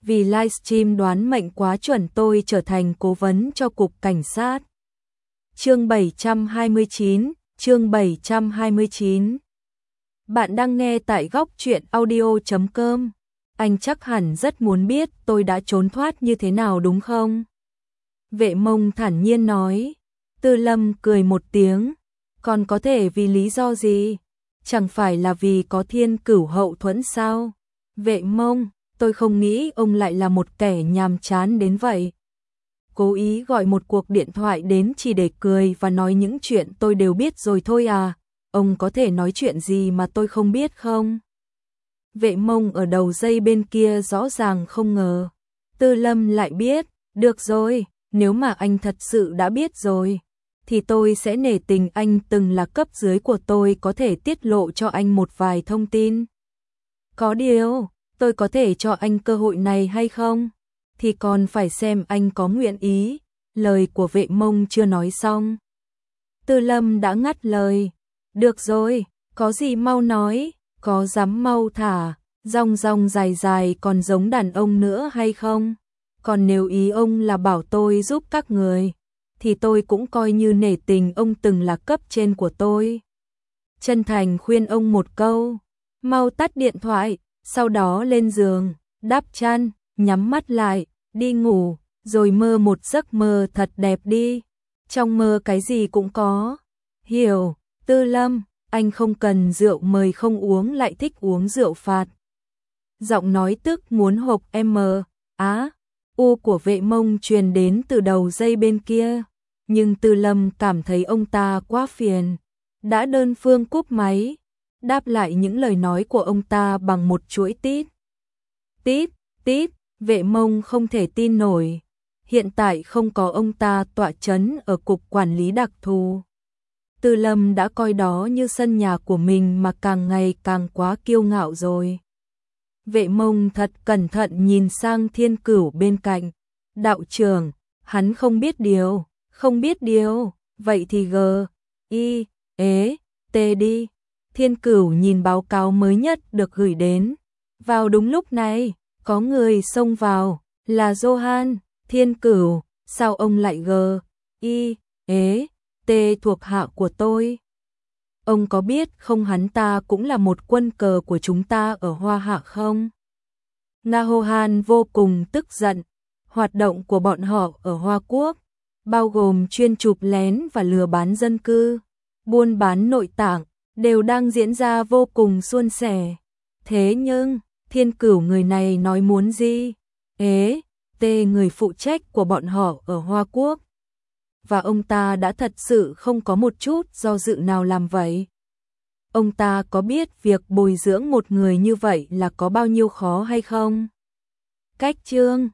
vì livestream đoán mệnh quá chuẩn tôi trở thành cố vấn cho cục cảnh sát. Chương 729. Bạn đang nghe tại góc truyện audio.com. Anh chắc hẳn rất muốn biết tôi đã trốn thoát như thế nào đúng không? Vệ Mông thản nhiên nói. Tư Lâm cười một tiếng. Còn có thể vì lý do gì? Chẳng phải là vì có Thiên Cửu hậu thuẫn sao? Vệ Mông, tôi không nghĩ ông lại là một kẻ nhàm chán đến vậy. Cố ý gọi một cuộc điện thoại đến chỉ để cười và nói những chuyện tôi đều biết rồi thôi à? Ông có thể nói chuyện gì mà tôi không biết không? Vệ Mông ở đầu dây bên kia rõ ràng không ngờ. Tư Lâm lại biết, được rồi, nếu mà anh thật sự đã biết rồi, thì tôi sẽ nể tình anh từng là cấp dưới của tôi có thể tiết lộ cho anh một vài thông tin. Có điều, tôi có thể cho anh cơ hội này hay không? Thì còn phải xem anh có nguyện ý. Lời của Vệ Mông chưa nói xong. Tư Lâm đã ngắt lời. Được rồi, có gì mau nói, có dám mau thả, rong rong dài dài còn giống đàn ông nữa hay không? Còn nếu ý ông là bảo tôi giúp các người, thì tôi cũng coi như nể tình ông từng là cấp trên của tôi. Chân thành khuyên ông một câu, mau tắt điện thoại, sau đó lên giường, đắp chăn, nhắm mắt lại, đi ngủ, rồi mơ một giấc mơ thật đẹp đi. Trong mơ cái gì cũng có. Hiểu, Tư Lâm, anh không cần rượu mời không uống lại thích uống rượu phạt. Giọng nói tức muốn hộc u của Vệ Mông truyền đến từ đầu dây bên kia. Nhưng Tư Lâm cảm thấy ông ta quá phiền. Đã đơn phương cúp máy, đáp lại những lời nói của ông ta bằng một chuỗi tít. Tít, tít, Vệ Mông không thể tin nổi. Hiện tại không có ông ta tọa chấn ở cục quản lý đặc thù. Tư Lâm đã coi đó như sân nhà của mình mà càng ngày càng quá kiêu ngạo rồi. Vệ Mông thật cẩn thận nhìn sang Thiên Cửu bên cạnh. Đạo trưởng, hắn không biết điều, vậy thì T đi. Thiên Cửu nhìn báo cáo mới nhất được gửi đến. Vào đúng lúc này, có người xông vào, là Johan. Thiên Cửu, sao ông lại T thuộc hạ của tôi? Ông có biết không hắn ta cũng là một quân cờ của chúng ta ở Hoa Hạ không? Johan vô cùng tức giận. Hoạt động của bọn họ ở Hoa Quốc, bao gồm chuyên chụp lén và lừa bán dân cư, buôn bán nội tạng, đều đang diễn ra vô cùng suôn sẻ. Thế nhưng, Thiên Cửu người này nói muốn gì? Người phụ trách của bọn họ ở Hoa Quốc. Và ông ta đã thật sự không có một chút do dự nào làm vậy. Ông ta có biết việc bồi dưỡng một người như vậy là có bao nhiêu khó hay không? Cách chương